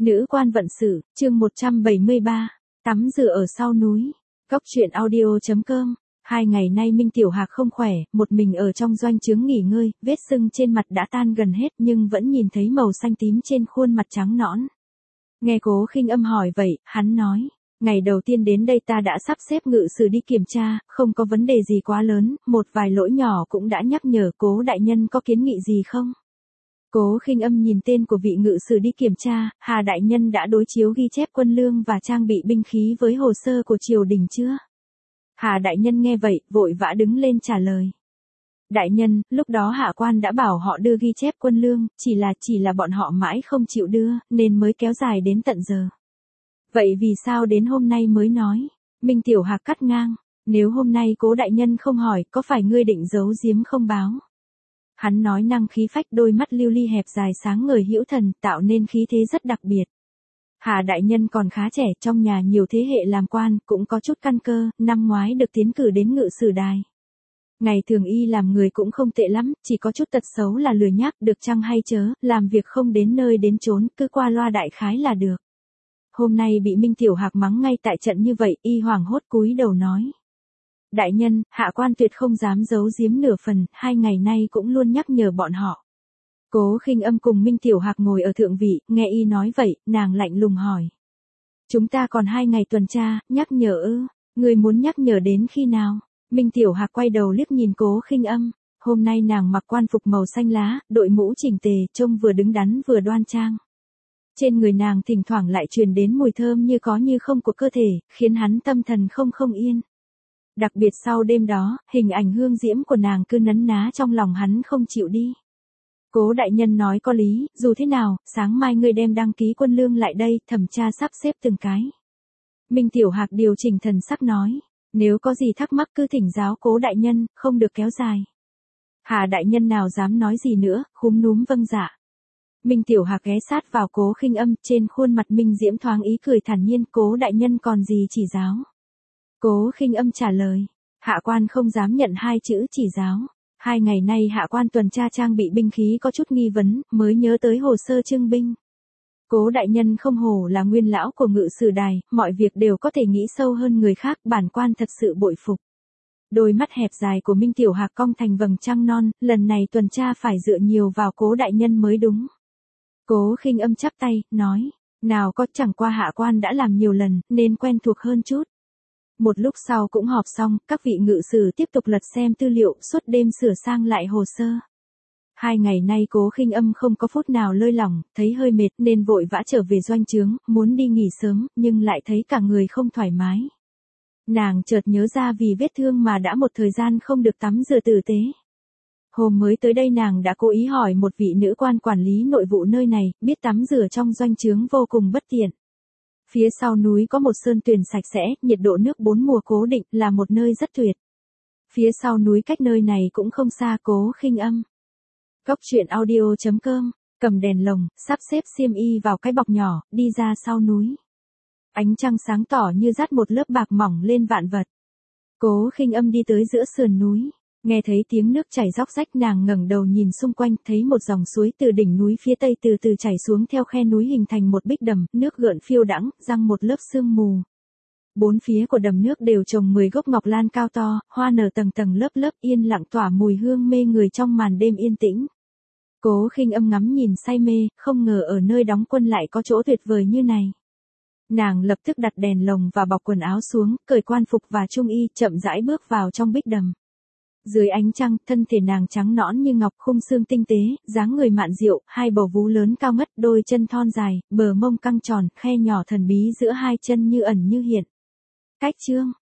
Nữ quan vận sự, chương 173, tắm rửa ở sau núi. Góc truyện audio.com. 2 ngày nay Minh Tiểu Hạc không khỏe, một mình ở trong doanh trướng nghỉ ngơi, vết sưng trên mặt đã tan gần hết nhưng vẫn nhìn thấy màu xanh tím trên khuôn mặt trắng nõn. Nghe Cố Khinh Âm hỏi vậy, hắn nói, ngày đầu tiên đến đây ta đã sắp xếp ngự sử đi kiểm tra, không có vấn đề gì quá lớn, một vài lỗi nhỏ cũng đã nhắc nhở. Cố đại nhân có kiến nghị gì không? Cố Khinh Âm nhìn tên của vị ngự sử đi kiểm tra, Hà đại nhân đã đối chiếu ghi chép quân lương và trang bị binh khí với hồ sơ của triều đình chưa? Hà đại nhân nghe vậy, vội vã đứng lên trả lời. Đại nhân, lúc đó hạ quan đã bảo họ đưa ghi chép quân lương, chỉ là bọn họ mãi không chịu đưa, nên mới kéo dài đến tận giờ. Vậy vì sao đến hôm nay mới nói? Minh Tiểu Hạc cắt ngang, nếu hôm nay Cố đại nhân không hỏi, có phải ngươi định giấu giếm không báo? Hắn nói năng khí phách, đôi mắt lưu ly hẹp dài sáng ngời hữu thần, tạo nên khí thế rất đặc biệt. Hà đại nhân còn khá trẻ, trong nhà nhiều thế hệ làm quan, cũng có chút căn cơ, năm ngoái được tiến cử đến ngự sử đài. Ngày thường y làm người cũng không tệ lắm, chỉ có chút tật xấu là lười nhác, được chăng hay chớ, làm việc không đến nơi đến chốn, cứ qua loa đại khái là được. Hôm nay bị Minh Tiểu Hạc mắng ngay tại trận như vậy, y hoảng hốt cúi đầu nói. Đại nhân, hạ quan tuyệt không dám giấu giếm nửa phần, 2 ngày nay cũng luôn nhắc nhở bọn họ. Cố Khinh Âm cùng Minh Tiểu Hạc ngồi ở thượng vị, nghe y nói vậy, nàng lạnh lùng hỏi. Chúng ta còn 2 ngày tuần tra, nhắc nhở ư, người muốn nhắc nhở đến khi nào? Minh Tiểu Hạc quay đầu liếc nhìn Cố Khinh Âm, hôm nay nàng mặc quan phục màu xanh lá, đội mũ chỉnh tề, trông vừa đứng đắn vừa đoan trang. Trên người nàng thỉnh thoảng lại truyền đến mùi thơm như có như không của cơ thể, khiến hắn tâm thần không yên. Đặc biệt sau đêm đó, hình ảnh hương diễm của nàng cứ nấn ná trong lòng hắn không chịu đi. Cố đại nhân nói có lý, dù thế nào, sáng mai ngươi đem đăng ký quân lương lại đây, thẩm tra sắp xếp từng cái. Minh Tiểu Hạc điều chỉnh thần sắc nói, nếu có gì thắc mắc cứ thỉnh giáo Cố đại nhân, không được kéo dài. Hà đại nhân nào dám nói gì nữa, khúm núm vâng dạ. Minh Tiểu Hạc ghé sát vào Cố Khinh Âm, trên khuôn mặt Minh diễm thoáng ý cười thản nhiên. Cố đại nhân còn gì chỉ giáo? Cố Khinh Âm trả lời, hạ quan không dám nhận 2 chữ chỉ giáo. 2 ngày nay hạ quan tuần tra trang bị binh khí có chút nghi vấn, mới nhớ tới hồ sơ trưng binh. Cố đại nhân không hổ là nguyên lão của ngự sử đài, mọi việc đều có thể nghĩ sâu hơn người khác, bản quan thật sự bội phục. Đôi mắt hẹp dài của Minh Tiểu Hạc cong thành vầng trăng non, lần này tuần tra phải dựa nhiều vào Cố đại nhân mới đúng. Cố Khinh Âm chắp tay, nói, nào có, chẳng qua hạ quan đã làm nhiều lần, nên quen thuộc hơn chút. Một lúc sau cũng họp xong, các vị ngự sử tiếp tục lật xem tư liệu, suốt đêm sửa sang lại hồ sơ. 2 ngày nay Cố Khinh Âm không có phút nào lơi lỏng, thấy hơi mệt nên vội vã trở về doanh trướng, muốn đi nghỉ sớm, nhưng lại thấy cả người không thoải mái. Nàng chợt nhớ ra vì vết thương mà đã một thời gian không được tắm rửa tử tế. Hôm mới tới đây nàng đã cố ý hỏi một vị nữ quan quản lý nội vụ nơi này, biết tắm rửa trong doanh trướng vô cùng bất tiện. Phía sau núi có một sơn tuyền sạch sẽ, nhiệt độ nước 4 mùa cố định, là một nơi rất tuyệt. Phía sau núi cách nơi này cũng không xa. Cố Khinh Âm. Góc truyện audio.com, cầm đèn lồng, sắp xếp xiêm y vào cái bọc nhỏ, đi ra sau núi. Ánh trăng sáng tỏ như dắt một lớp bạc mỏng lên vạn vật. Cố Khinh Âm đi tới giữa sườn núi. Nghe thấy tiếng nước chảy róc rách, nàng ngẩng đầu nhìn xung quanh, thấy một dòng suối từ đỉnh núi phía tây từ từ chảy xuống theo khe núi hình thành một bích đầm, nước gợn phiêu đãng, răng một lớp sương mù. 4 phía của đầm nước đều trồng 10 gốc ngọc lan cao to, hoa nở tầng tầng lớp lớp, yên lặng tỏa mùi hương mê người trong màn đêm yên tĩnh. Cố Khinh Âm ngắm nhìn say mê, không ngờ ở nơi đóng quân lại có chỗ tuyệt vời như này. Nàng lập tức đặt đèn lồng và bọc quần áo xuống, cởi quan phục và trung y, chậm rãi bước vào trong bích đầm. Dưới ánh trăng, thân thể nàng trắng nõn như ngọc, khung xương tinh tế, dáng người mạn diệu, 2 bầu vú lớn cao ngất, đôi chân thon dài, bờ mông căng tròn, khe nhỏ thần bí giữa 2 chân như ẩn như hiện. Cách chương